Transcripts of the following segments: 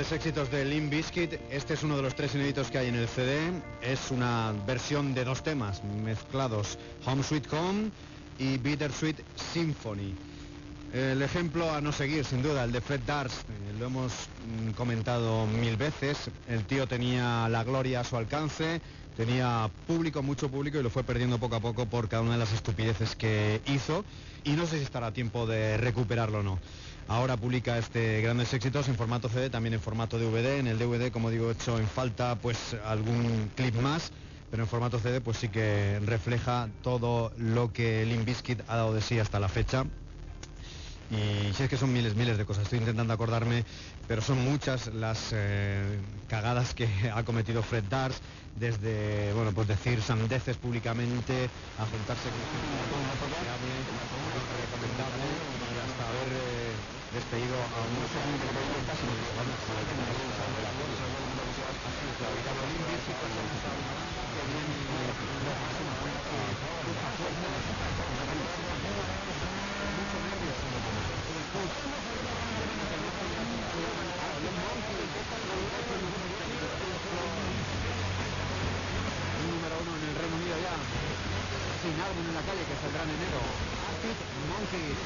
grandes éxitos de Limp Bizkit. Este es uno de los 3 inéditos que hay en el CD. Es una versión de 2 temas mezclados, Home Sweet Home y Bittersweet Symphony. El ejemplo a no seguir, sin duda, el de Fred Durst. Lo hemos comentado 1000 veces. El tío tenía la gloria a su alcance, tenía público, mucho público, y lo fue perdiendo poco a poco por cada una de las estupideces que hizo, y no sé si estará a tiempo de recuperarlo o no. Ahora publica grandes éxitos en formato CD, también en formato DVD. En el DVD, como digo, he hecho en falta pues algún clip más, pero en formato CD pues sí que refleja todo lo que Limp Bizkit ha dado de sí hasta la fecha. Y si es que son miles de cosas, estoy intentando acordarme, pero son muchas las cagadas que ha cometido Fred Durst, desde, bueno, pues decir sandeces públicamente, a juntarse con gente recomendable, y hasta haber despedido a unos número 1 en el Reino Unido ya, sin álbum en la calle, que saldrá en enero. Arctic Monkeys.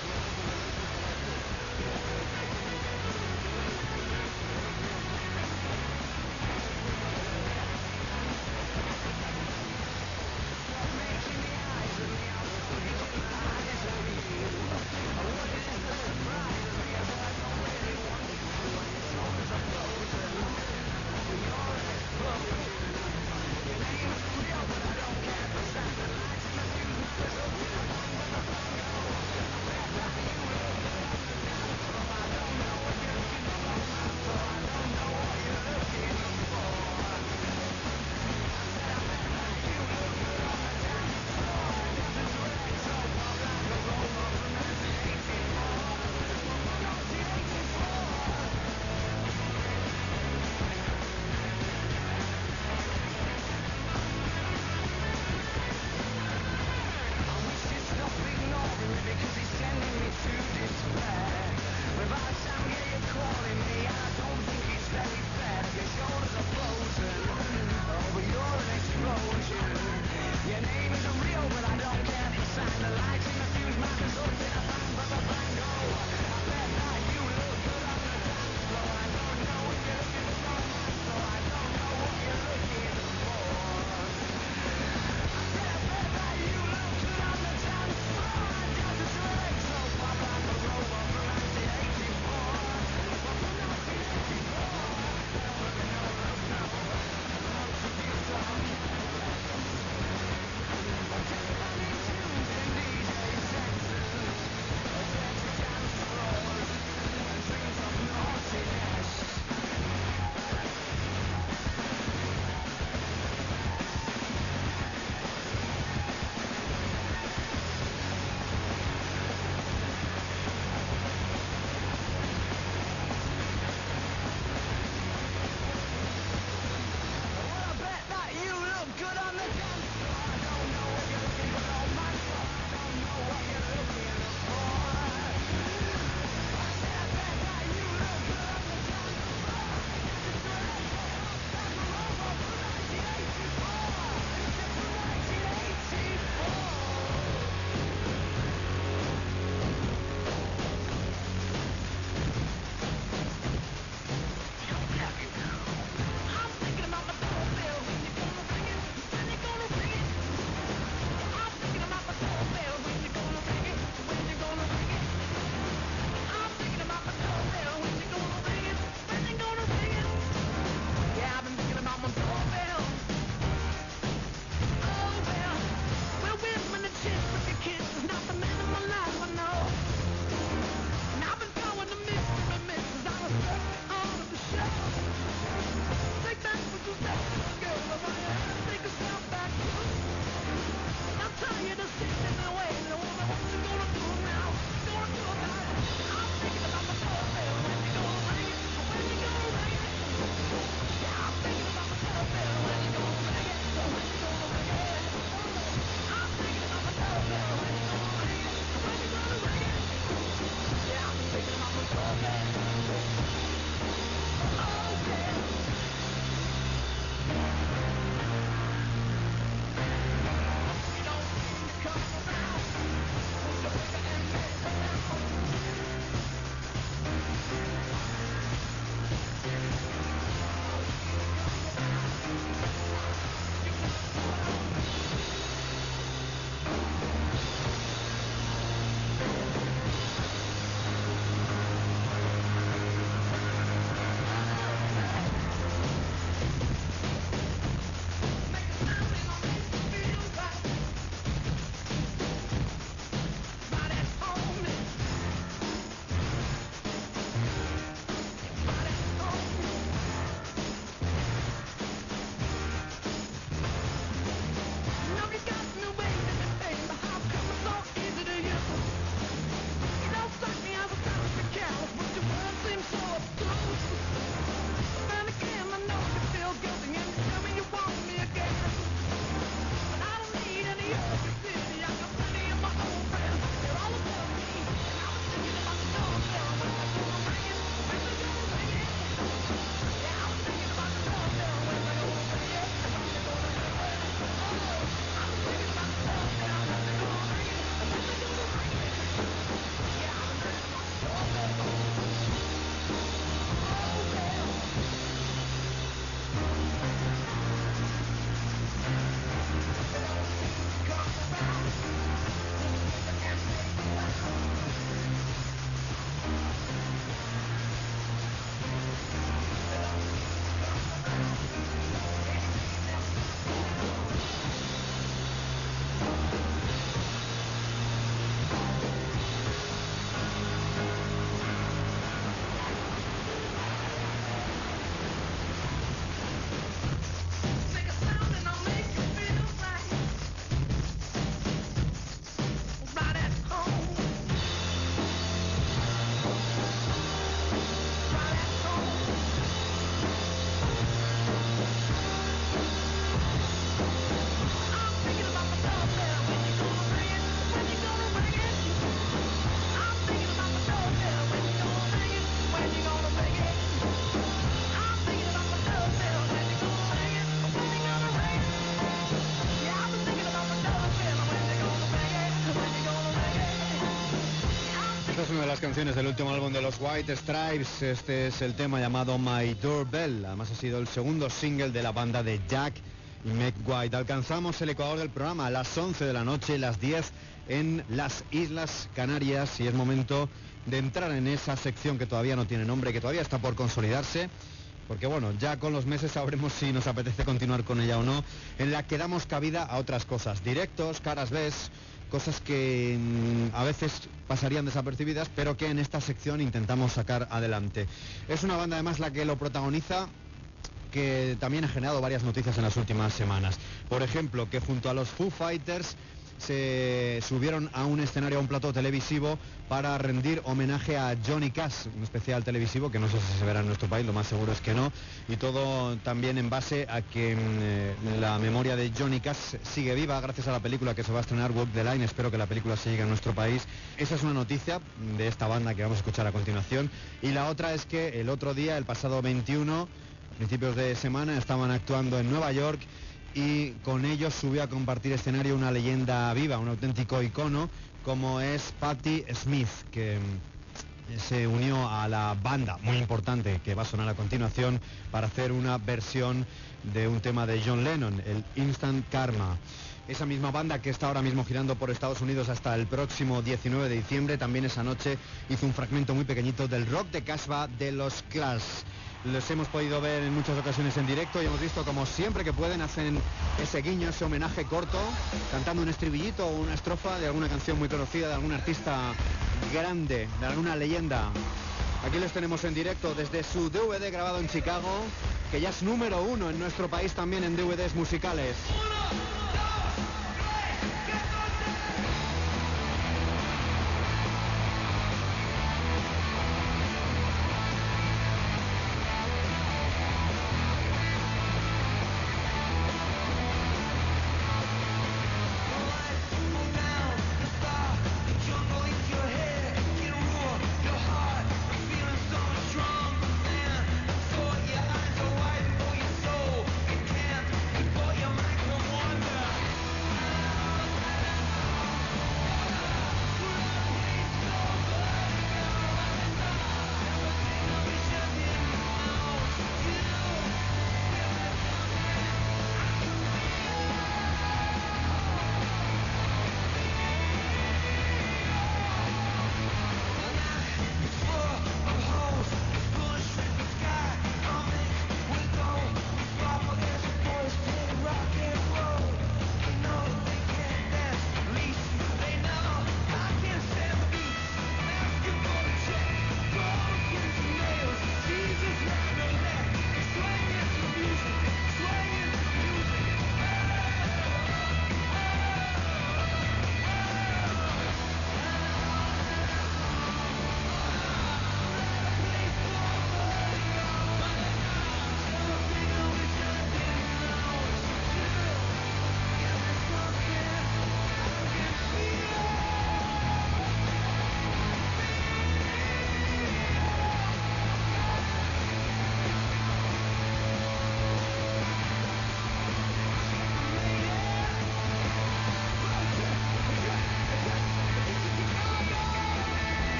Esta es una de las canciones del último álbum de los White Stripes. Este es el tema llamado My Doorbell. Además ha sido el segundo single de la banda de Jack y Meg White. Alcanzamos el ecuador del programa a las 11 de la noche, las 10 en las Islas Canarias, y es momento de entrar en esa sección que todavía no tiene nombre, que todavía está por consolidarse, porque bueno, ya con los meses sabremos si nos apetece continuar con ella o no, en la que damos cabida a otras cosas, directos, caras B, cosas que a veces pasarían desapercibidas, pero que en esta sección intentamos sacar adelante. Es una banda además la que lo protagoniza, que también ha generado varias noticias en las últimas semanas. Por ejemplo, que junto a los Foo Fighters se subieron a un escenario, a un plató televisivo, para rendir homenaje a Johnny Cash, un especial televisivo que no sé si se verá en nuestro país, lo más seguro es que no, y todo también en base a que la memoria de Johnny Cash sigue viva gracias a la película que se va a estrenar, Walk the Line. Espero que la película se llegue a nuestro país. Esa es una noticia de esta banda que vamos a escuchar a continuación, y la otra es que el otro día, el pasado 21, a principios de semana, estaban actuando en Nueva York, y con ellos subió a compartir escenario una leyenda viva, un auténtico icono, como es Patti Smith, que se unió a la banda muy importante que va a sonar a continuación para hacer una versión de un tema de John Lennon, el Instant Karma. Esa misma banda que está ahora mismo girando por Estados Unidos hasta el próximo 19 de diciembre, también esa noche hizo un fragmento muy pequeñito del rock de Casbah de los Clash. Les hemos podido ver en muchas ocasiones en directo y hemos visto como siempre que pueden hacen ese guiño, ese homenaje corto, cantando un estribillito o una estrofa de alguna canción muy conocida, de algún artista grande, de alguna leyenda. Aquí les tenemos en directo desde su DVD grabado en Chicago, que ya es número 1 en nuestro país también en DVDs musicales.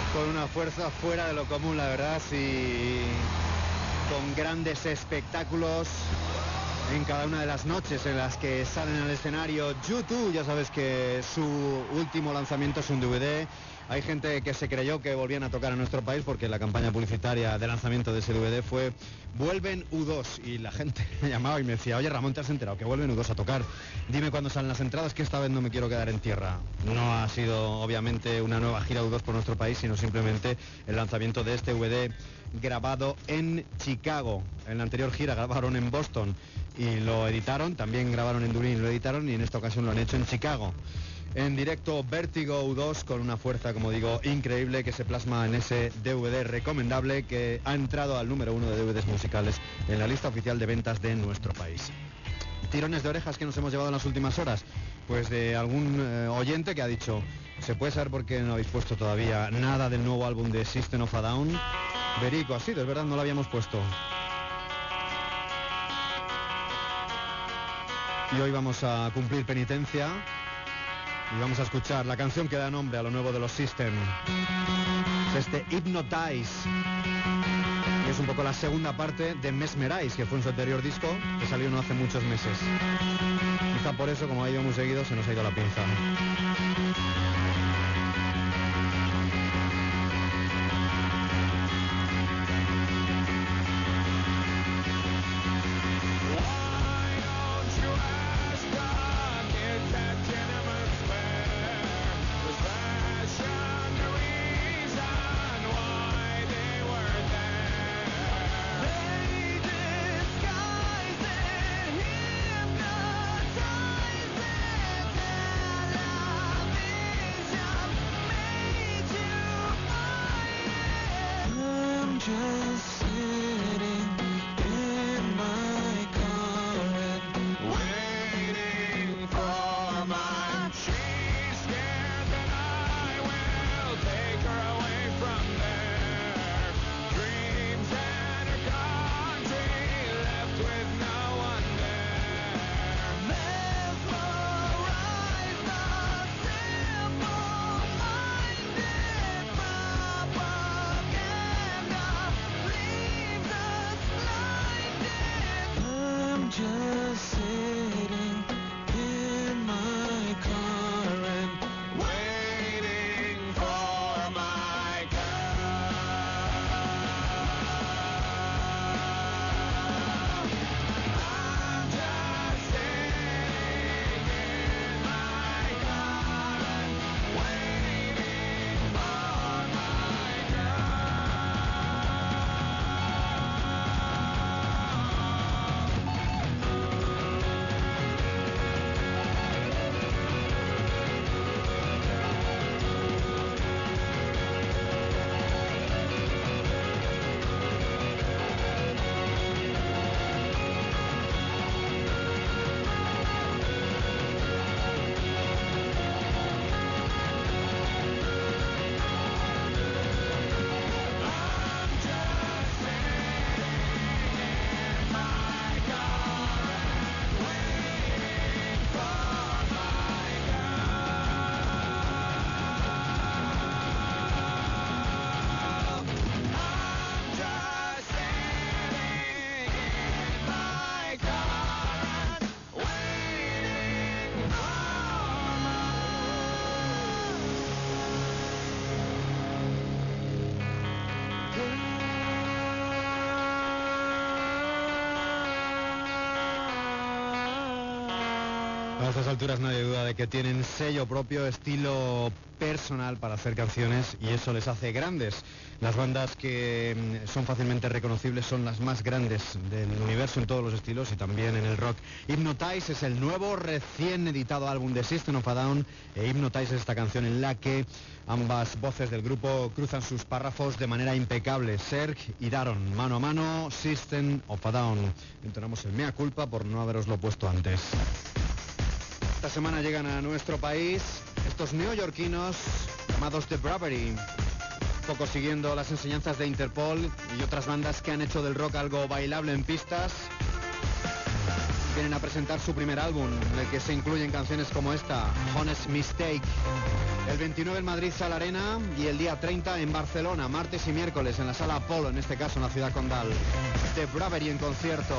con una fuerza fuera de lo común, la verdad, y con grandes espectáculos en cada una de las noches en las que salen al escenario. U2, ya sabes que su último lanzamiento es un DVD. Hay gente que se creyó que volvían a tocar en nuestro país porque la campaña publicitaria de lanzamiento de ese DVD fue "Vuelven U2", y la gente me llamaba y me decía: oye Ramón, ¿te has enterado que vuelven U2 a tocar? Dime cuándo salen las entradas, que esta vez no me quiero quedar en tierra. No ha sido obviamente una nueva gira U2 por nuestro país, sino simplemente el lanzamiento de este DVD grabado en Chicago. En la anterior gira grabaron en Boston y lo editaron, también grabaron en Dublín y lo editaron, y en esta ocasión lo han hecho en Chicago. En directo, Vertigo U2 con una fuerza, como digo, increíble, que se plasma en ese DVD recomendable que ha entrado al número 1 de DVDs musicales en la lista oficial de ventas de nuestro país. Tirones de orejas que nos hemos llevado en las últimas horas, pues de algún oyente que ha dicho: ¿se puede saber por qué no habéis puesto todavía nada del nuevo álbum de System of a Down? Verico, así, es verdad, no lo habíamos puesto. Y hoy vamos a cumplir penitencia y vamos a escuchar la canción que da nombre a lo nuevo de los System. Es este Hypnotize, que es un poco la segunda parte de Mesmerize, que fue en su anterior disco, que salió no hace muchos meses. Quizá por eso, como ha ido muy seguido, se nos ha ido la pinza. A estas alturas no hay duda de que tienen sello propio, estilo personal para hacer canciones, y eso les hace grandes. Las bandas que son fácilmente reconocibles son las más grandes del universo en todos los estilos y también en el rock. Hypnotize es el nuevo recién editado álbum de System of a Down, e Hypnotize es esta canción en la que ambas voces del grupo cruzan sus párrafos de manera impecable. Serg y Daron, mano a mano, System of a Down. Entonamos el mea culpa por no haberoslo puesto antes. Esta semana llegan a nuestro país estos neoyorquinos llamados The Bravery, poco siguiendo las enseñanzas de Interpol y otras bandas que han hecho del rock algo bailable en pistas. vienen a presentar su primer álbum, en el que se incluyen canciones como esta, Honest Mistake. El 29 en Madrid, Sala Arena, y el día 30 en Barcelona, martes y miércoles en la Sala Apolo, en este caso en la ciudad condal. The Bravery en concierto.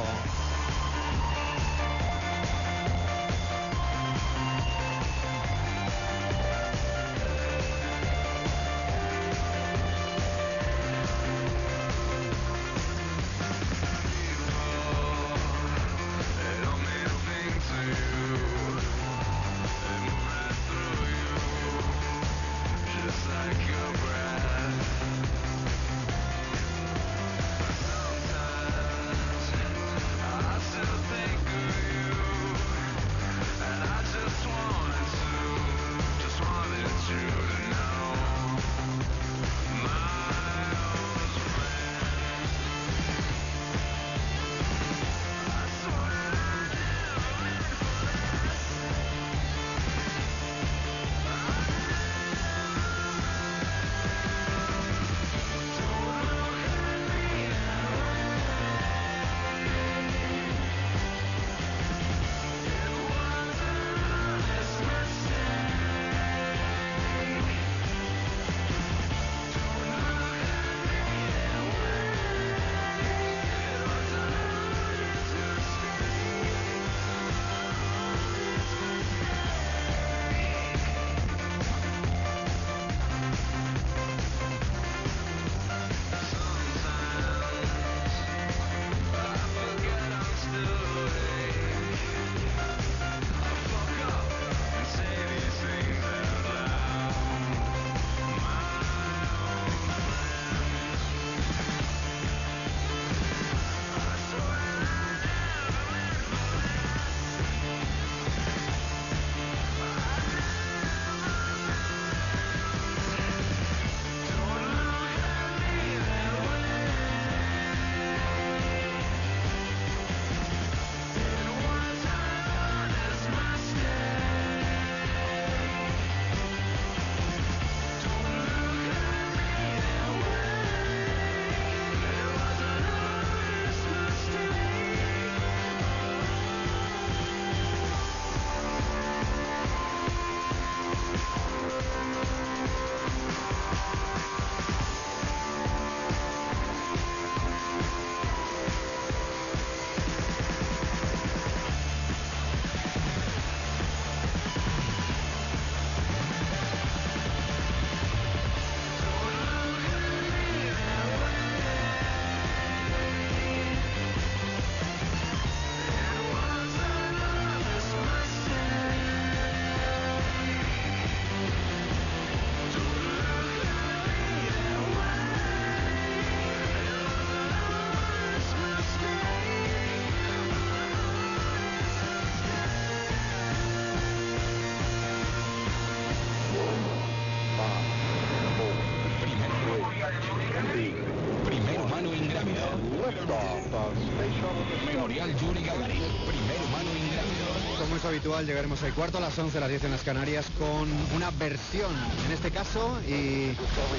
Memorial Yuri Gagarin, primer humano ingrávido. Como es habitual, llegaremos al cuarto a las 11, a las 10 en las Canarias, con una versión, en este caso, y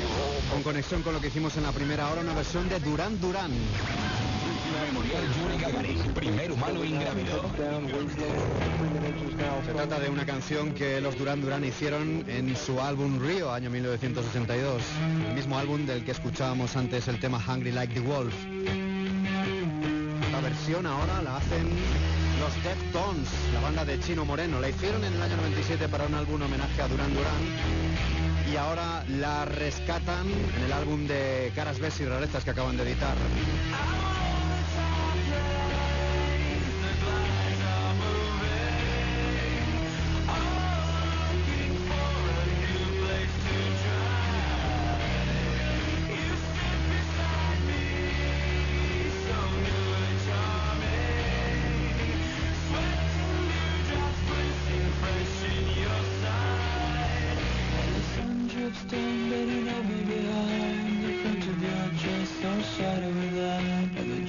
con conexión con lo que hicimos en la primera hora, una versión de Duran Duran. Memorial Yuri Gagarin, primer humano ingrávido. Se trata de una canción que los Duran Duran hicieron en su álbum Rio, año 1962, el mismo álbum del que escuchábamos antes el tema Hungry Like the Wolf. La versión ahora la hacen los Deftones, la banda de Chino Moreno. La hicieron en el año 97 para un álbum homenaje a Duran Duran y ahora la rescatan en el álbum de Caras B y Rarezas que acaban de editar. Standing over behind the front of your dress, so shadowy line.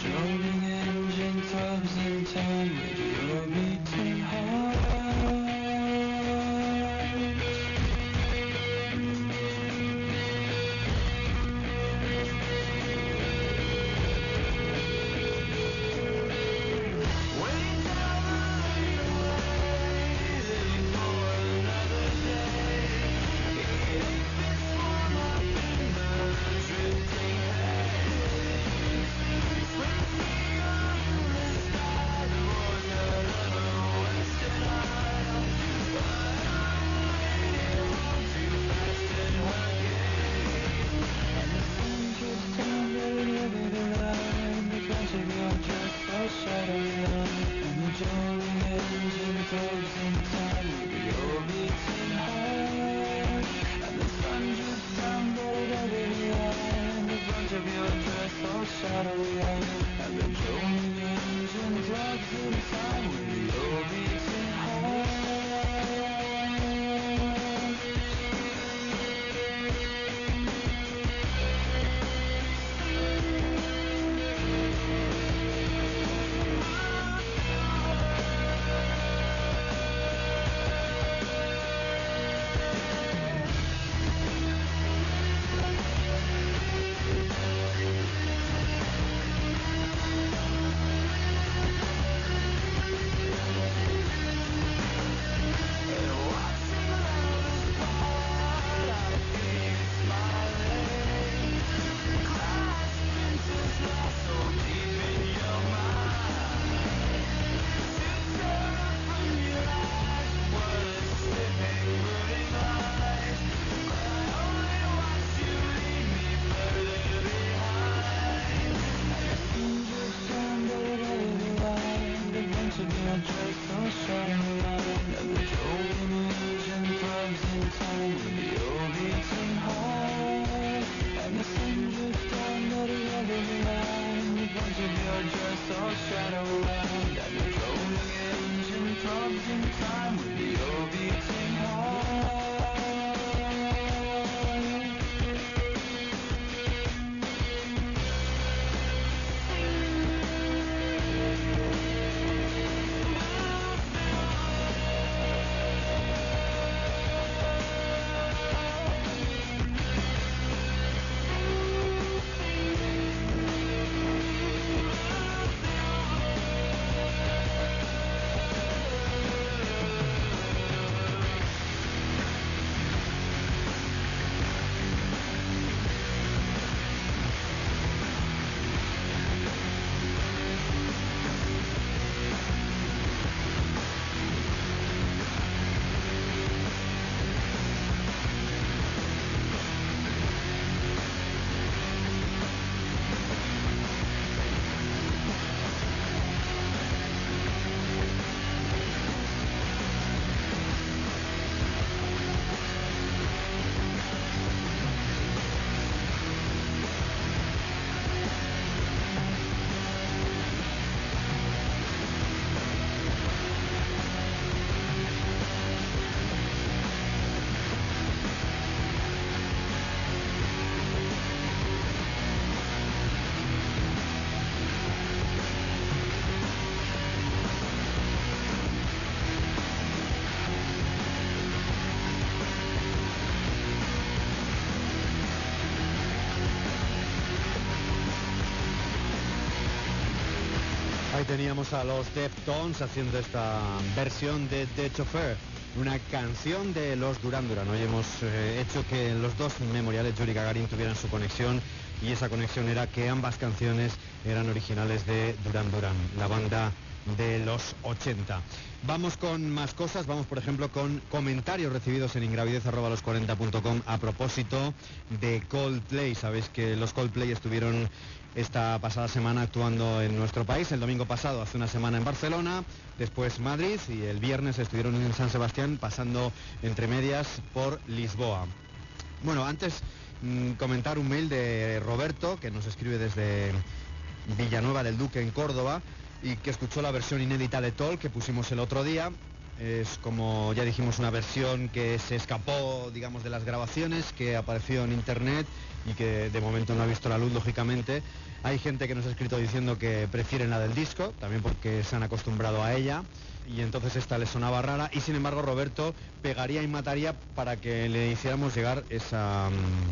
Ahí teníamos a los Deftones haciendo esta versión de The Chauffeur, una canción de los Duran Duran. Hoy hemos hecho que los dos memoriales Yuri Gagarin tuvieran su conexión, y esa conexión era que ambas canciones eran originales de Duran Duran, la banda de los 80. Vamos con más cosas, vamos por ejemplo con comentarios recibidos en ingravidez@los40.com a propósito de Coldplay. Sabéis que los Coldplay estuvieron esta pasada semana actuando en nuestro país, el domingo pasado, hace una semana en Barcelona, después Madrid, y el viernes estuvieron en San Sebastián, pasando entre medias por Lisboa. Bueno, antes comentar un mail de Roberto, que nos escribe desde Villanueva del Duque en Córdoba, y que escuchó la versión inédita de Talk que pusimos el otro día. Es, como ya dijimos, una versión que se escapó, digamos, de las grabaciones, que apareció en internet y que de momento no ha visto la luz, lógicamente. Hay gente que nos ha escrito diciendo que prefieren la del disco, también porque se han acostumbrado a ella, y entonces esta les sonaba rara, y sin embargo Roberto pegaría y mataría para que le hiciéramos llegar esa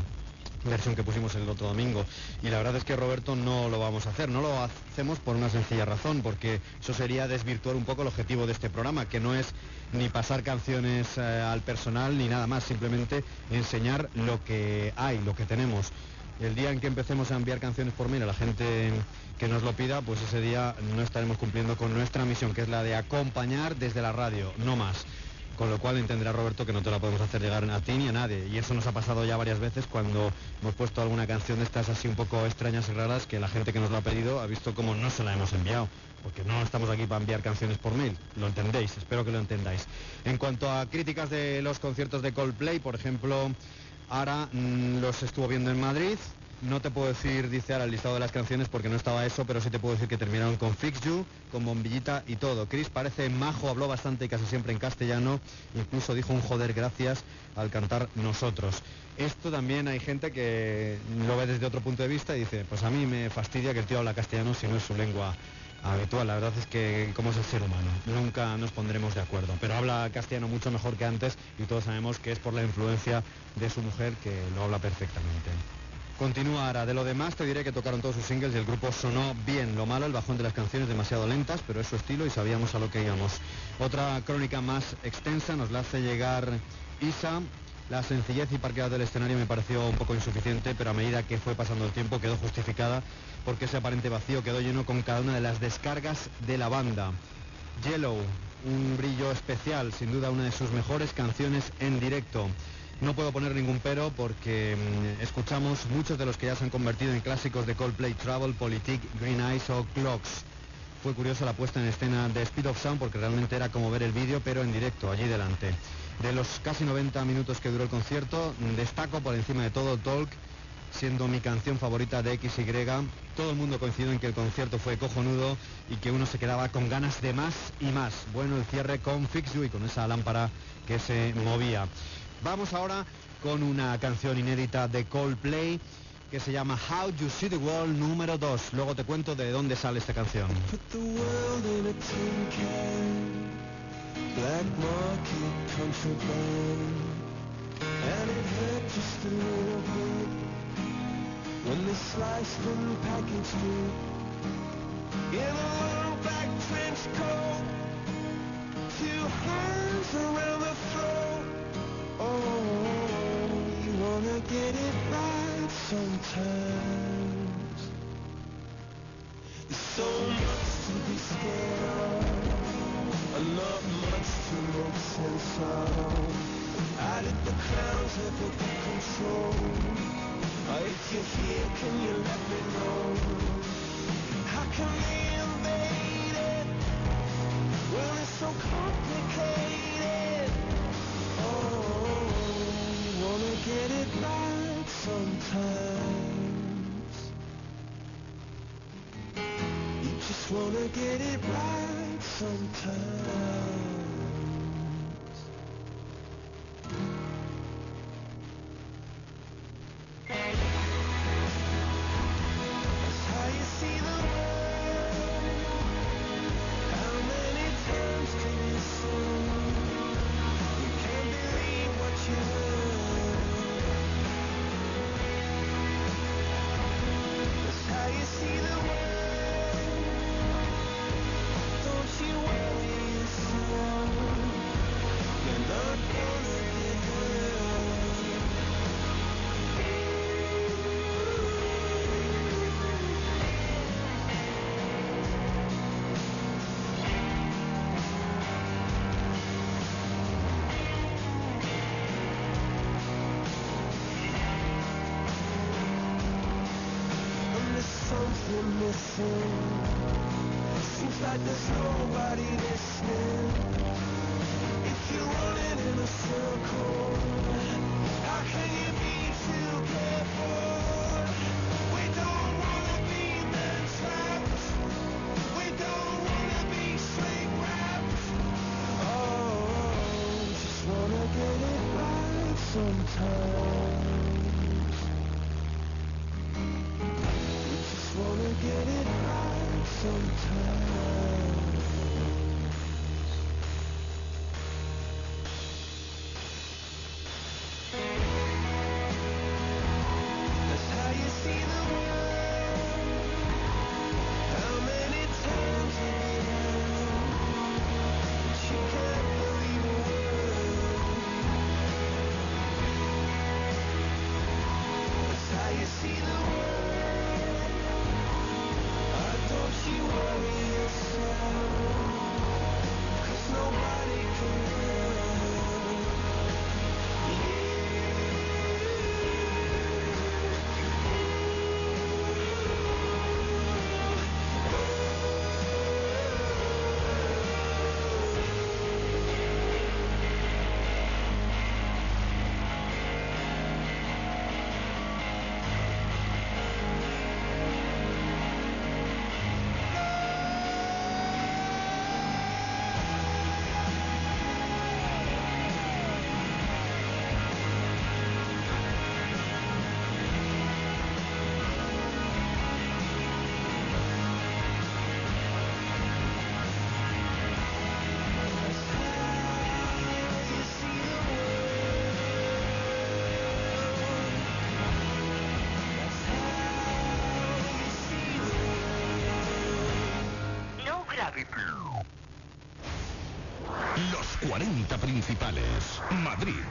versión que pusimos el otro domingo. Y la verdad es que, Roberto, no lo vamos a hacer. No lo hacemos por una sencilla razón, porque eso sería desvirtuar un poco el objetivo de este programa, que no es ni pasar canciones al personal ni nada más, simplemente enseñar lo que hay, lo que tenemos. El día en que empecemos a enviar canciones por mail a la gente que nos lo pida, pues ese día no estaremos cumpliendo con nuestra misión, que es la de acompañar desde la radio, no más. Con lo cual entenderá, Roberto, que no te la podemos hacer llegar a ti ni a nadie. Y eso nos ha pasado ya varias veces cuando hemos puesto alguna canción de estas así un poco extrañas y raras, que la gente que nos lo ha pedido ha visto como no se la hemos enviado. Porque no estamos aquí para enviar canciones por mail. Lo entendéis, espero que lo entendáis. En cuanto a críticas de los conciertos de Coldplay, por ejemplo, Ara los estuvo viendo en Madrid. No te puedo decir, dice ahora, el listado de las canciones porque no estaba eso, pero sí te puedo decir que terminaron con Fix You, con bombillita y todo. Chris parece majo, habló bastante y casi siempre en castellano, incluso dijo un joder gracias al cantar Nosotros. Esto también hay gente que lo ve desde otro punto de vista y dice, pues a mí me fastidia que el tío habla castellano si no es su lengua habitual. La verdad es que, como es el ser humano, nunca nos pondremos de acuerdo, pero habla castellano mucho mejor que antes, y todos sabemos que es por la influencia de su mujer, que lo habla perfectamente. Continúa Ara. De lo demás te diré que tocaron todos sus singles y el grupo sonó bien. Lo malo, el bajón de las canciones demasiado lentas, pero es su estilo y sabíamos a lo que íbamos. Otra crónica más extensa nos la hace llegar Isa. La sencillez y parqueada del escenario me pareció un poco insuficiente, pero a medida que fue pasando el tiempo quedó justificada, porque ese aparente vacío quedó lleno con cada una de las descargas de la banda. Yellow, un brillo especial, sin duda una de sus mejores canciones en directo. No puedo poner ningún pero porque escuchamos muchos de los que ya se han convertido en clásicos de Coldplay: Trouble, Politique, Green Eyes o Clocks. Fue curiosa la puesta en escena de Speed of Sound porque realmente era como ver el vídeo pero en directo, allí delante. De los casi 90 minutos que duró el concierto, destaco por encima de todo Talk, siendo mi canción favorita de XY. Todo el mundo coincidió en que el concierto fue cojonudo y que uno se quedaba con ganas de más y más. Bueno, el cierre con Fix You y con esa lámpara que se movía. Vamos ahora con una canción inédita de Coldplay que se llama How You See the World número 2. Luego te cuento de dónde sale esta canción. Put the world in a tin can, black market contraband, and it hurt just a little bit when they sliced and packaged it in a long black trench coat, 2 hands around the throat. Oh, you wanna get it right sometimes. There's so much to be scared of, and not much to make sense of. How did the clowns ever get control? If you're here, can you let me know? How can they invade it when it's so complicated? Oh, you wanna get it right sometimes. You just wanna get it right sometimes. That's how you see the world. How many times can you see? You can't believe what you heard. That's how you see the world. something missing. Seems like there's nobody listening. If you're running in a circle, how can you be too careful? We don't wanna be men trapped. We don't wanna be shrink wrapped. Oh, just wanna get it right sometimes. We just wanna get it right sometimes. That's how you see the world. How many times have you learned that you can't believe a word? That's how you see the world. Don't you worry yourself, 'cause nobody can help. Los 40 principales. Madrid.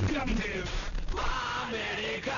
Grande América.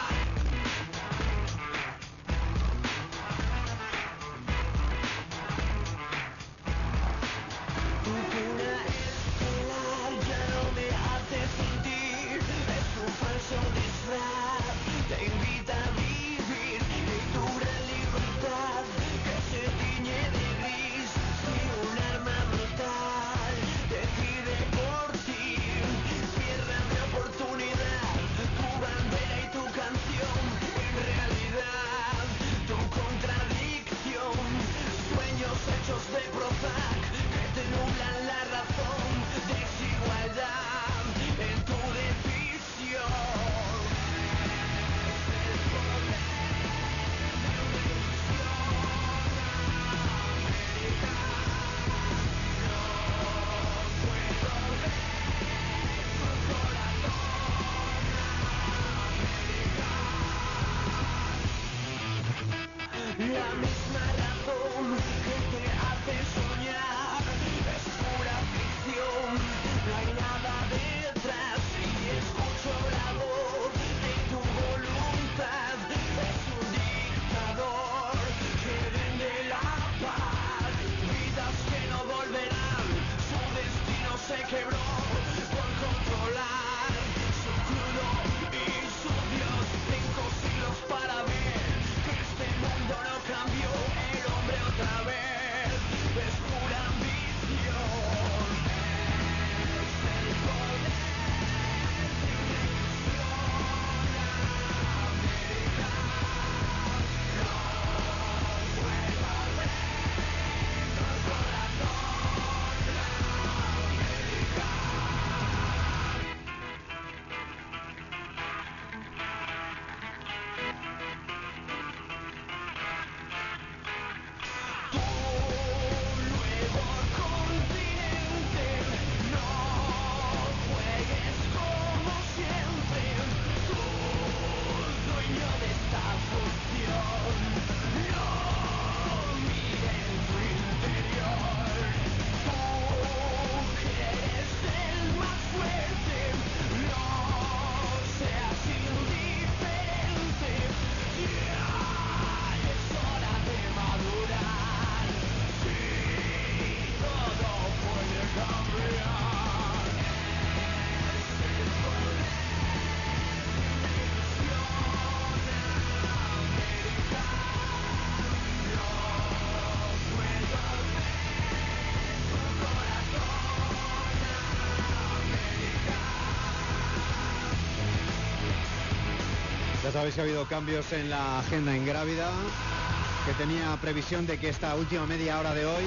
Ya sabéis que ha habido cambios en la agenda Ingrávida, que tenía previsión de que esta última media hora de hoy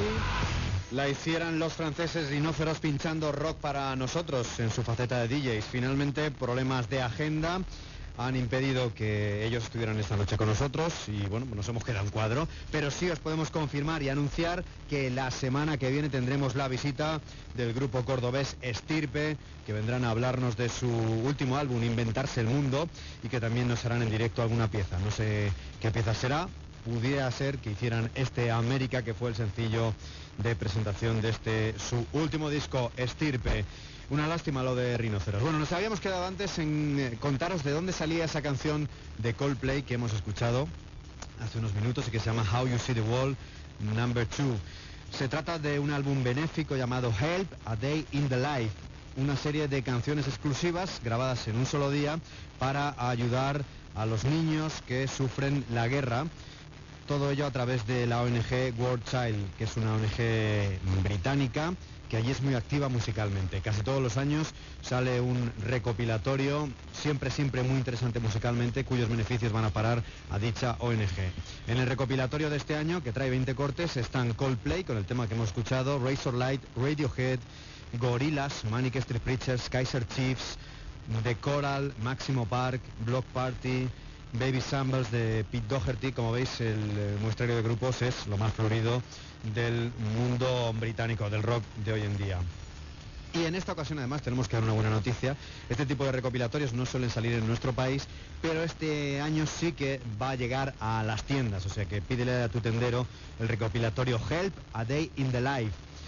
la hicieran los franceses Rhinoceros pinchando rock para nosotros en su faceta de DJs. Finalmente, problemas de agenda han impedido que ellos estuvieran esta noche con nosotros y bueno, nos hemos quedado en cuadro, pero sí os podemos confirmar y anunciar que la semana que viene tendremos la visita del grupo cordobés Estirpe, que vendrán a hablarnos de su último álbum, Inventarse el Mundo, y que también nos harán en directo alguna pieza. No sé qué pieza será, pudiera ser que hicieran este América, que fue el sencillo de presentación de este su último disco, Estirpe. Una lástima lo de Rhinoceros. Bueno, nos habíamos quedado antes en contaros de dónde salía esa canción de Coldplay que hemos escuchado hace unos minutos y que se llama How You See the World Number 2. Se trata de un álbum benéfico llamado Help, A Day in the Life, una serie de canciones exclusivas grabadas en un solo día para ayudar a los niños que sufren la guerra. Todo ello a través de la ONG World Child, que es una ONG británica que allí es muy activa musicalmente. Casi todos los años sale un recopilatorio, siempre muy interesante musicalmente, cuyos beneficios van a parar a dicha ONG. En el recopilatorio de este año, que trae 20 cortes, están Coldplay, con el tema que hemos escuchado, Razorlight, Radiohead, Gorillaz, Manic Street Preachers, Kaiser Chiefs, The Coral, Maximo Park, Block Party, Baby Shambles de Pete Doherty. Como veis, el muestrario de grupos es lo más florido del mundo británico, del rock de hoy en día. Y en esta ocasión además tenemos que dar una buena noticia. Este tipo de recopilatorios no suelen salir en nuestro país, pero este año sí que va a llegar a las tiendas, o sea que pídele a tu tendero el recopilatorio Help, A Day in the Life.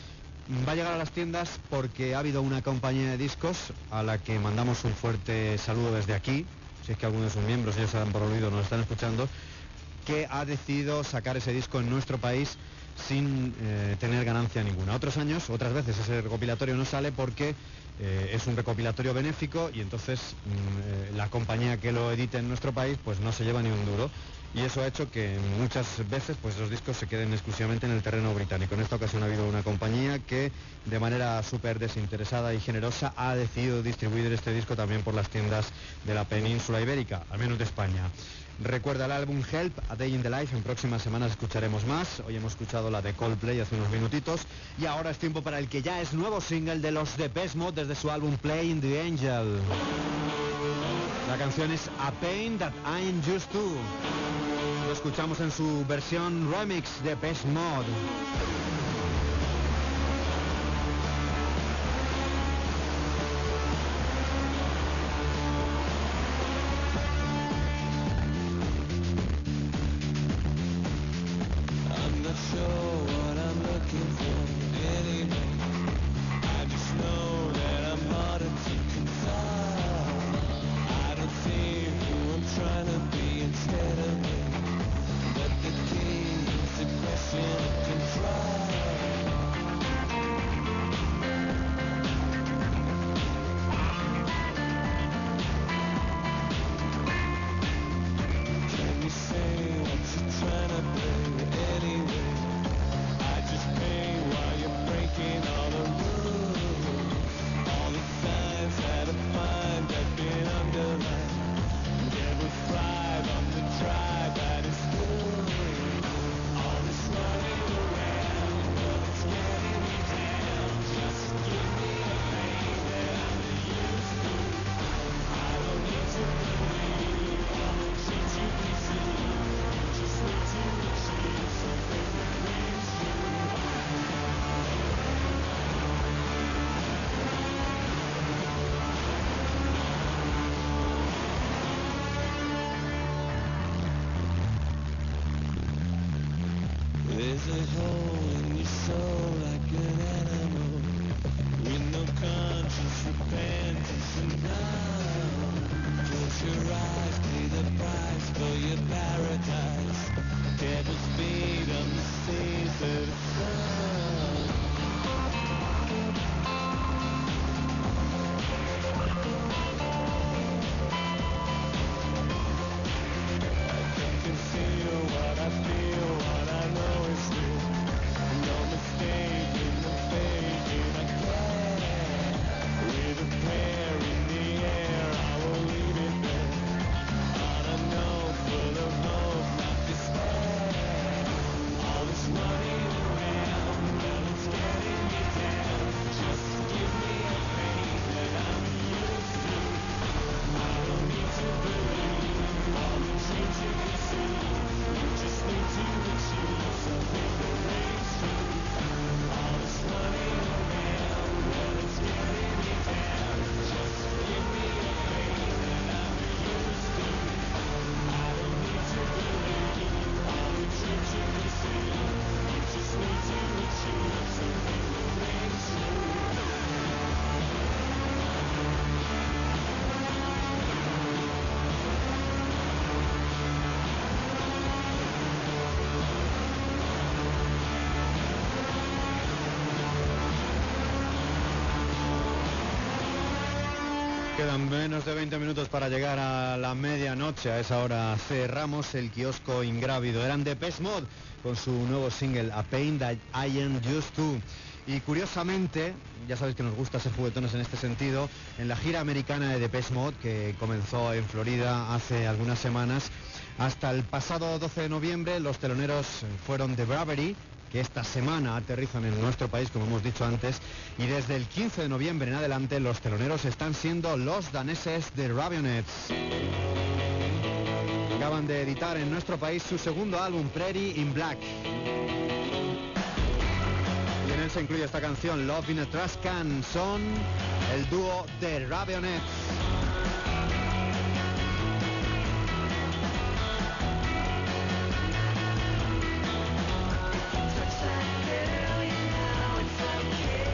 va a llegar a las tiendas porque ha habido una compañía de discos a la que mandamos un fuerte saludo desde aquí, si es que algunos de sus miembros, ellos se dan por olvido, nos están escuchando, que ha decidido sacar ese disco en nuestro país sin tener ganancia ninguna. Otros años, otras veces ese recopilatorio no sale porque es un recopilatorio benéfico y entonces la compañía que lo edite en nuestro país pues no se lleva ni un duro, y eso ha hecho que muchas veces pues los discos se queden exclusivamente en el terreno británico. En esta ocasión ha habido una compañía que de manera súper desinteresada y generosa ha decidido distribuir este disco también por las tiendas de la península ibérica, al menos de España. Recuerda el álbum Help, A Day in the Life. En próximas semanas escucharemos más. Hoy hemos escuchado la de Coldplay hace unos minutitos. Y ahora es tiempo para el que ya es nuevo single de los Depeche Mode desde su álbum Playing the Angel. La canción es A Pain That I Am Used To. Lo escuchamos en su versión remix de Depeche Mode. Quedan menos de 20 minutos para llegar a la medianoche. A esa hora cerramos el kiosco ingrávido. Eran Depeche Mode con su nuevo single A Pain That I Am Used To. Y curiosamente, ya sabéis que nos gusta ser juguetones en este sentido, en la gira americana de Depeche Mode, que comenzó en Florida hace algunas semanas, hasta el pasado 12 de noviembre los teloneros fueron The Bravery, que esta semana aterrizan en nuestro país, como hemos dicho antes, y desde el 15 de noviembre en adelante los teloneros están siendo los daneses de Raveonettes. Acaban de editar en nuestro país su segundo álbum, Pretty in Black. Y en él se incluye esta canción, Love in a Trash Can. Son el dúo de Raveonettes. Touch that girl, you know it's okay.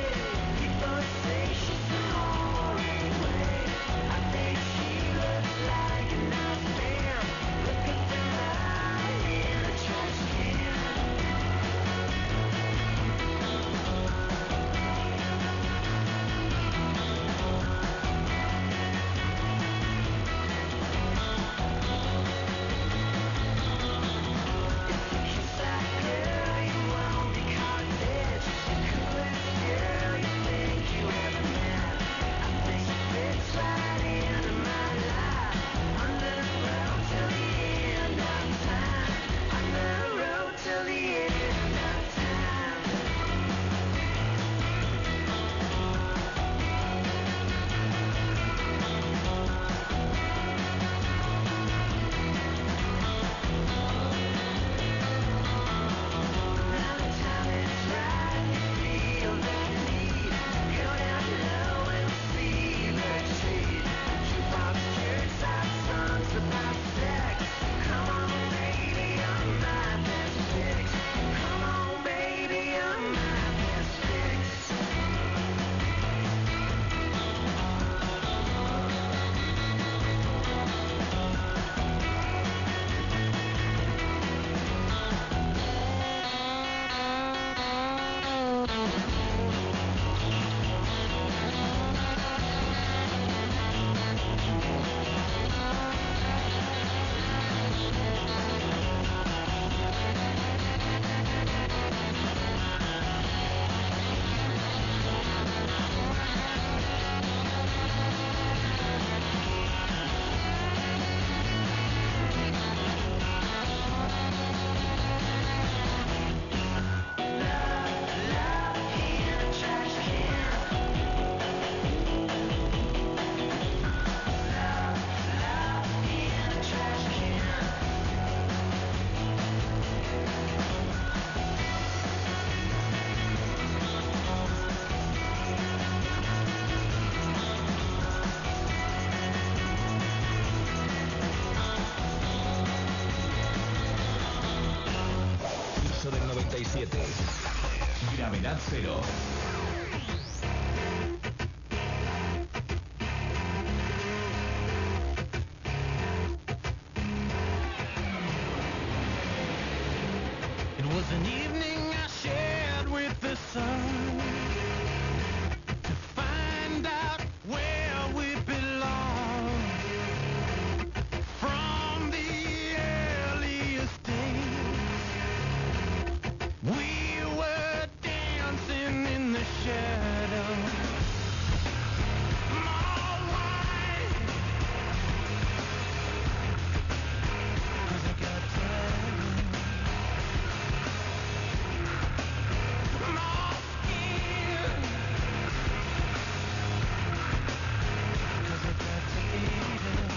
Este, Gravedad Cero. It was an evening I shared with the sun to find out where we belong. From the earliest days, we were dancing in the shadows. More wine, 'cause I got tired. More skin, 'cause I got to eat it.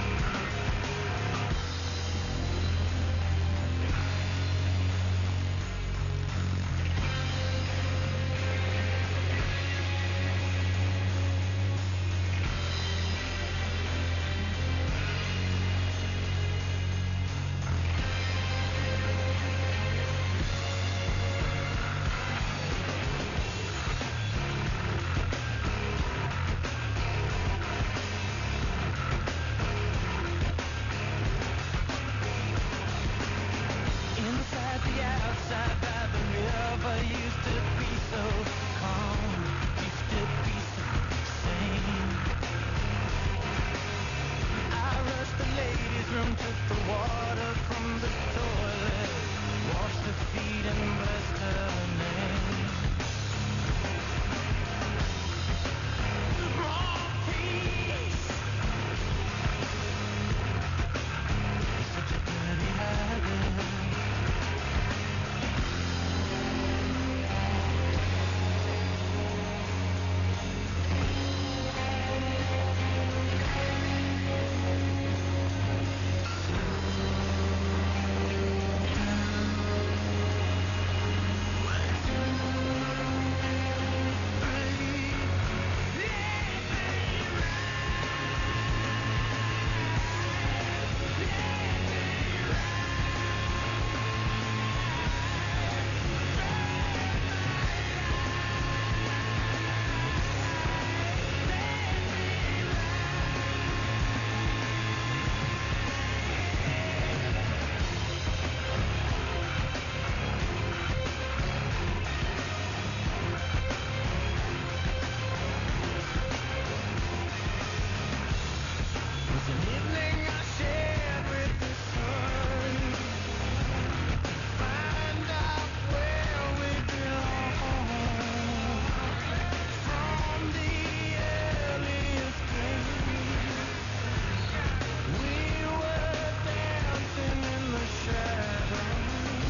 Inside the outside by the river used to be so calm, used to be so sane. I rushed the ladies' room, took the water from the toilet, washed her feet and blessed her name. More peace, such a dirty habit. Was an evening I shared with the sun. Find out where we belong. From the earliest days, we were dancing in the shadows.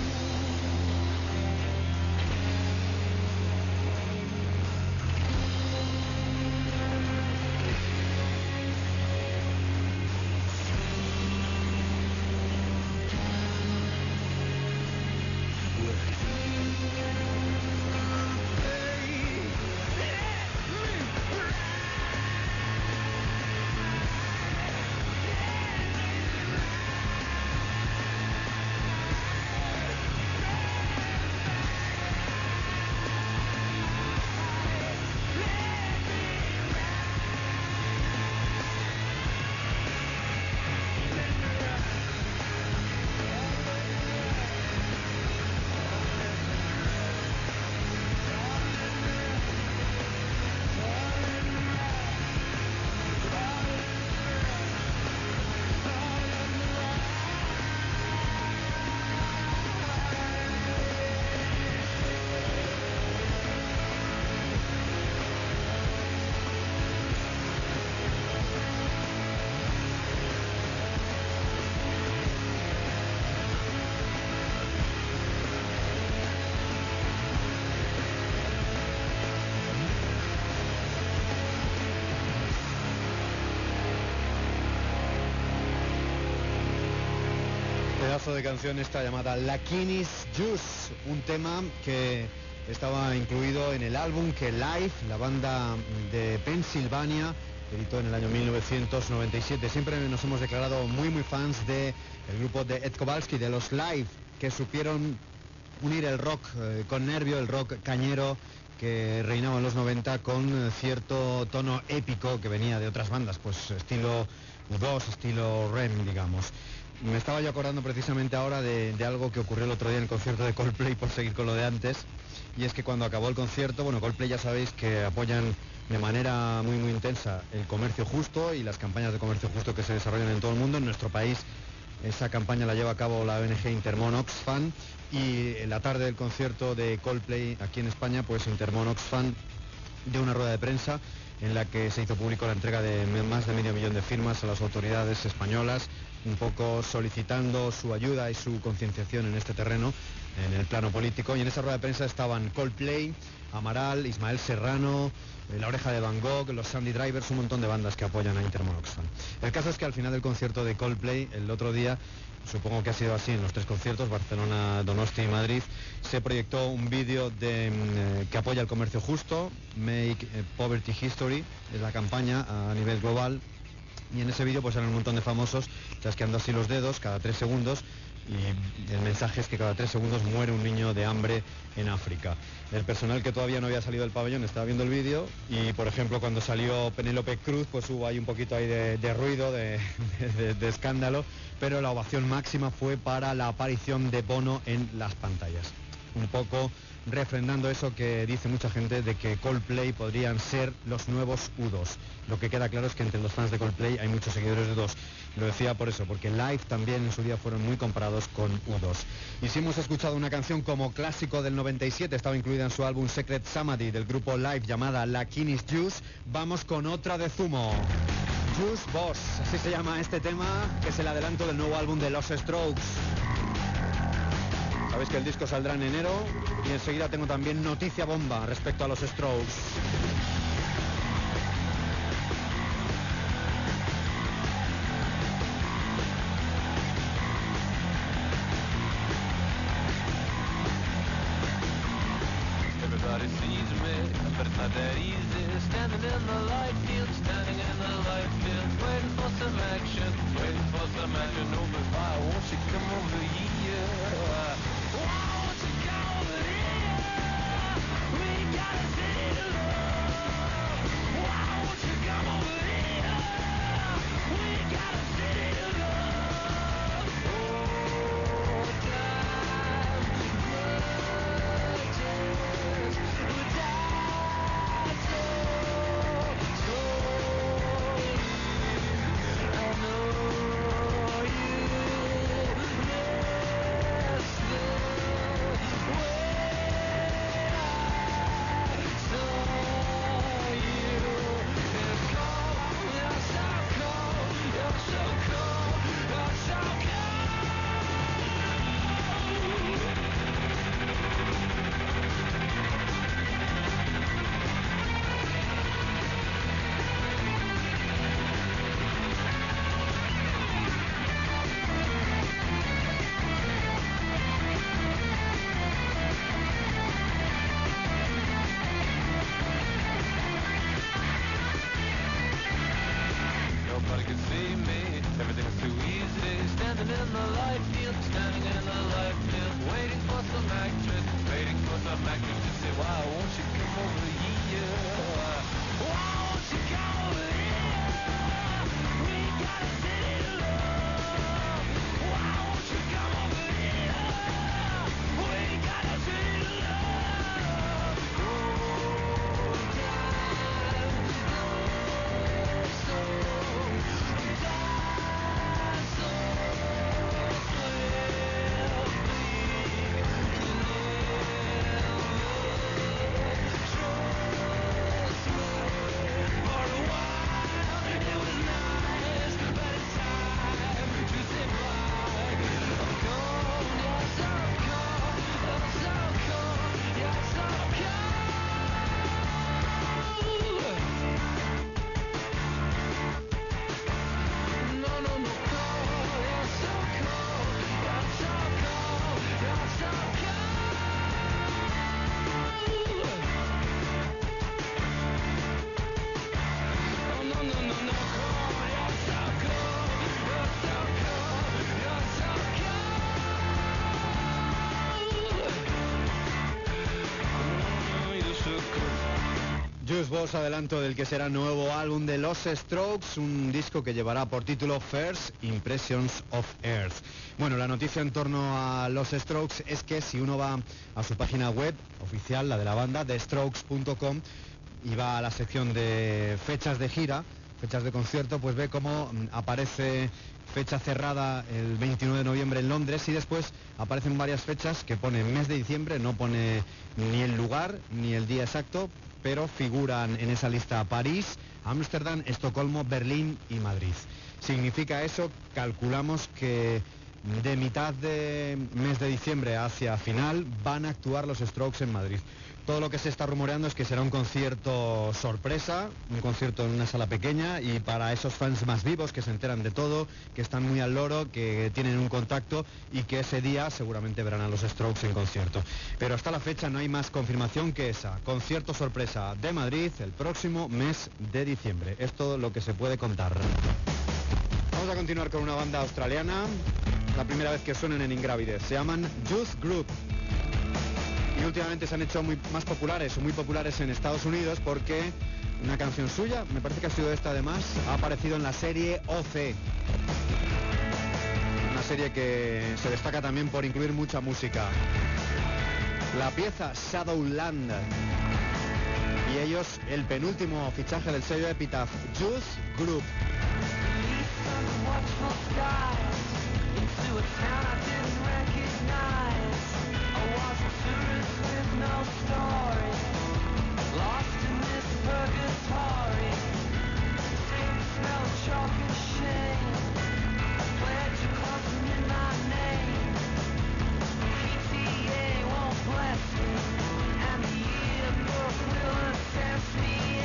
Pedazo de canción esta llamada Lakinis Juice, un tema que estaba incluido en el álbum que Live, la banda de Pensilvania, editó en el año 1997. Siempre nos hemos declarado muy fans de el grupo de Ed Kowalski, de los Live, que supieron unir el rock con nervio, el rock cañero que reinaba en los 90 con cierto tono épico que venía de otras bandas, pues estilo U2, estilo REM, digamos. Me estaba yo acordando precisamente ahora de algo que ocurrió el otro día en el concierto de Coldplay, por seguir con lo de antes, y es que cuando acabó el concierto, bueno, Coldplay ya sabéis que apoyan de manera muy intensa el comercio justo y las campañas de comercio justo que se desarrollan en todo el mundo. En nuestro país esa campaña la lleva a cabo la ONG Intermon Oxfam, y en la tarde del concierto de Coldplay aquí en España, pues Intermon Oxfam dio una rueda de prensa en la que se hizo público la entrega de más de 500.000 de firmas a las autoridades españolas, un poco solicitando su ayuda y su concienciación en este terreno, en el plano político. Y en esa rueda de prensa estaban Coldplay, Amaral, Ismael Serrano, La Oreja de Van Gogh, los Sandy Drivers, un montón de bandas que apoyan a Intermon Oxfam. El caso es que al final del concierto de Coldplay, el otro día, supongo que ha sido así en los 3 conciertos, Barcelona, Donosti y Madrid, se proyectó un vídeo que apoya el comercio justo, Make Poverty History, es la campaña a nivel global, y en ese vídeo pues salen un montón de famosos chasqueando así los dedos cada 3 segundos, y el mensaje es que cada 3 segundos muere un niño de hambre en África. El personal que todavía no había salido del pabellón estaba viendo el vídeo, y por ejemplo cuando salió Penélope Cruz pues hubo ahí un poquito ahí de ruido, de escándalo, pero la ovación máxima fue para la aparición de Bono en las pantallas. Un poco refrendando eso que dice mucha gente de que Coldplay podrían ser los nuevos U2. Lo que queda claro es que entre los fans de Coldplay hay muchos seguidores de U2. Lo decía por eso, porque Live también en su día fueron muy comparados con U2. Y si hemos escuchado una canción como clásico del 97, estaba incluida en su álbum Secret Samadhi del grupo Live, llamada La King's Juice, vamos con otra de Zumo. Juice Boss, así se llama este tema, que es el adelanto del nuevo álbum de Los Strokes. Sabéis que el disco saldrá en enero, y enseguida tengo también noticia bomba respecto a los Strokes. Everybody sees me, but it's not that easy. Standing in the light field, waiting for some action, Oh, but why won't you come over here? Why won't you come over here? We got a city to love. Why won't you come over here? We got a city to love. Oh, time marches, we die so I know you miss the way I saw you. It's cold, you're so cold, you're so cold, you're so cold. Nobody can see me, everything's too easy. Standing in the light field, waiting for some actress to say, why won't you come over here? Why won't you come over here? We got a city to love. Why won't you come over here? We got a city to love. Oh, time goes so die so quick. Just Boss, adelanto del que será nuevo álbum de los Strokes, un disco que llevará por título First Impressions of Earth. Bueno, la noticia en torno a los Strokes es que si uno va a su página web oficial, la de la banda, thestrokes.com, y va a la sección de fechas de gira, fechas de concierto, pues ve cómo aparece fecha cerrada el 29 de noviembre en Londres, y después aparecen varias fechas que pone mes de diciembre, no pone ni el lugar ni el día exacto, pero figuran en esa lista París, Ámsterdam, Estocolmo, Berlín y Madrid. Significa eso, calculamos que de mitad de mes de diciembre hacia final van a actuar los Strokes en Madrid. Todo lo que se está rumoreando es que será un concierto sorpresa, un concierto en una sala pequeña, y para esos fans más vivos que se enteran de todo, que están muy al loro, que tienen un contacto y que ese día seguramente verán a los Strokes en concierto. Pero hasta la fecha no hay más confirmación que esa. Concierto sorpresa de Madrid el próximo mes de diciembre. Es todo lo que se puede contar. Vamos a continuar con una banda australiana, la primera vez que suenan en Ingrávides. Se llaman Youth Group. Y últimamente se han hecho más populares o muy populares en Estados Unidos porque una canción suya, me parece que ha sido esta además, ha aparecido en la serie OC. Una serie que se destaca también por incluir mucha música. La pieza Shadowland. Y ellos, el penúltimo fichaje del sello Epitaph, Youth Group. No story, lost in this purgatory. Same smell of chalk and shame. Pledge a custom in my name. PTA won't bless me, and the yearbook will assess me.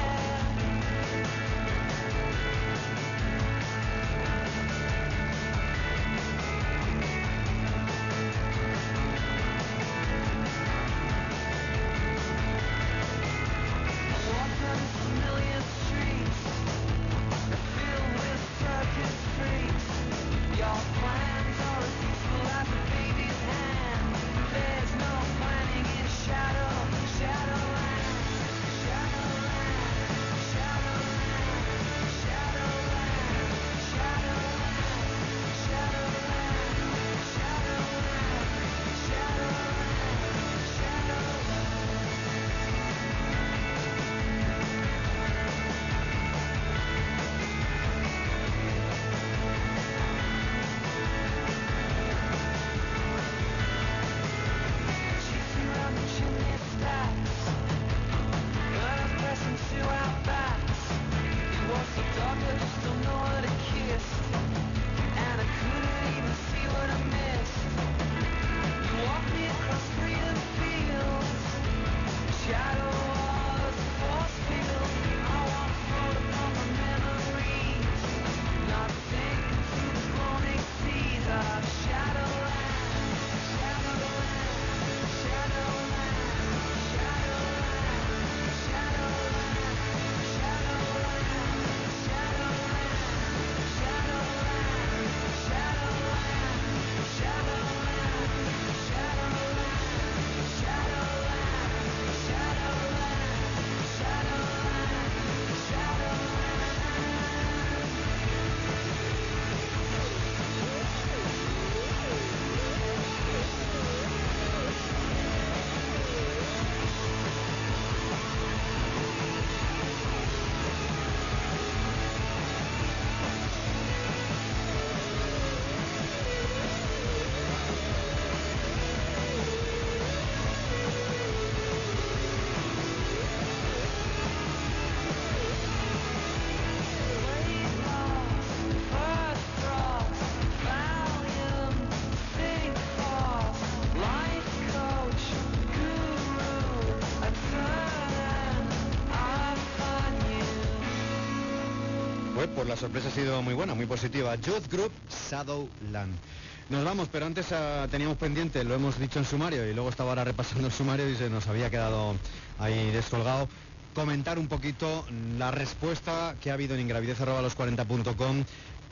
Pues la sorpresa ha sido muy buena, muy positiva. Youth Group, Shadowland. Nos vamos, pero antes teníamos pendiente, lo hemos dicho en sumario y luego estaba ahora repasando el sumario y se nos había quedado ahí descolgado, comentar un poquito la respuesta que ha habido en ingravidez@los40.com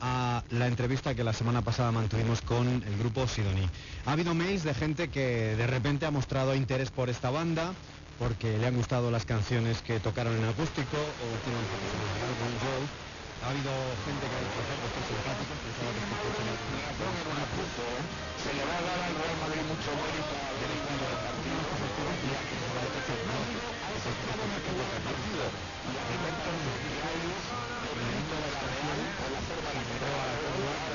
a la entrevista que la semana pasada mantuvimos con el grupo Sidoní. Ha habido mails de gente que de repente ha mostrado interés por esta banda, porque le han gustado las canciones que tocaron en acústico o últimamente ha habido gente que ha dicho que están simpáticos, pensaba que se le va a dar al Real Madrid mucho mérito a ver cuando el partido ha estado en aquel partido y alimentan los diarios el mérito de la Real con la forma de que roba la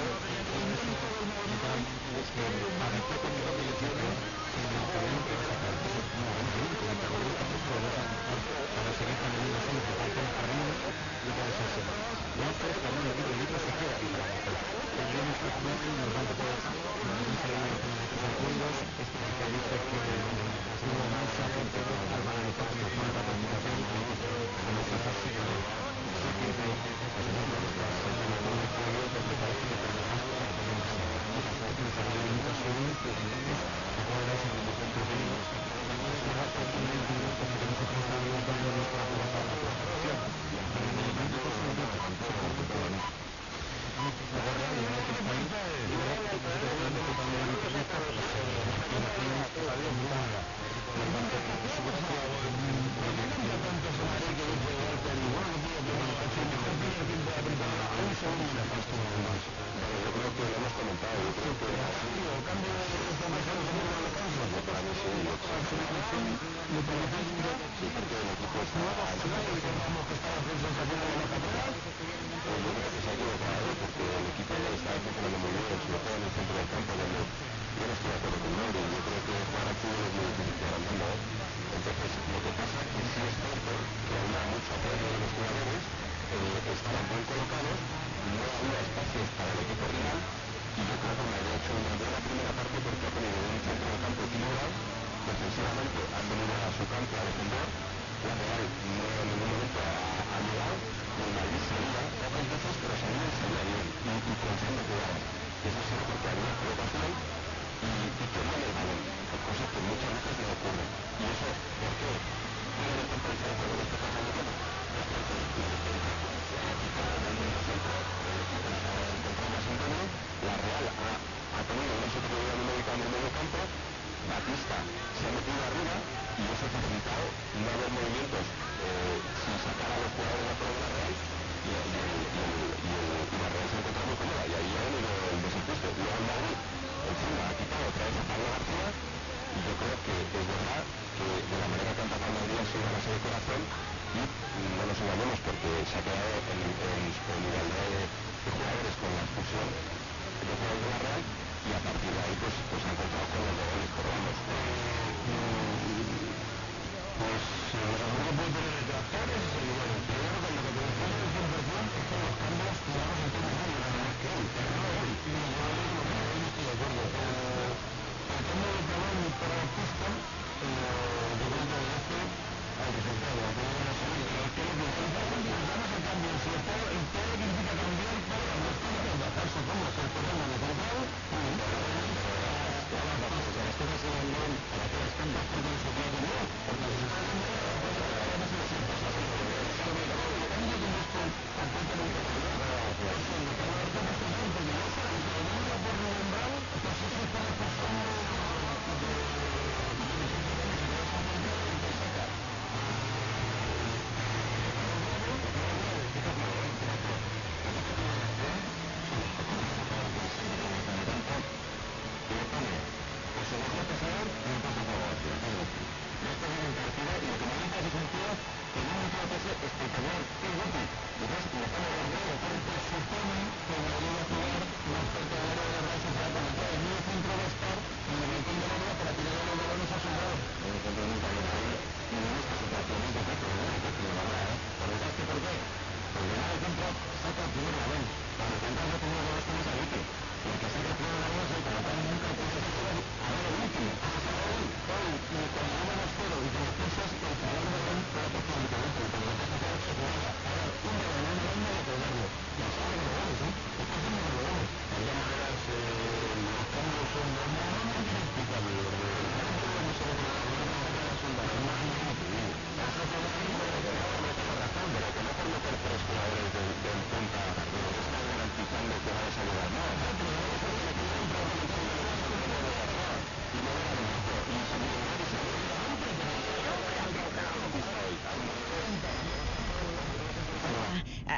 para seguir teniendo solo por parte de arriba y para ese nosotros también el equipo se queda ahí para hacer también está jugando y nos van a poder salir con los acuerdos que dice que hubo más gente al mar y para que la participación y nos hace así que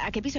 ¿A qué piso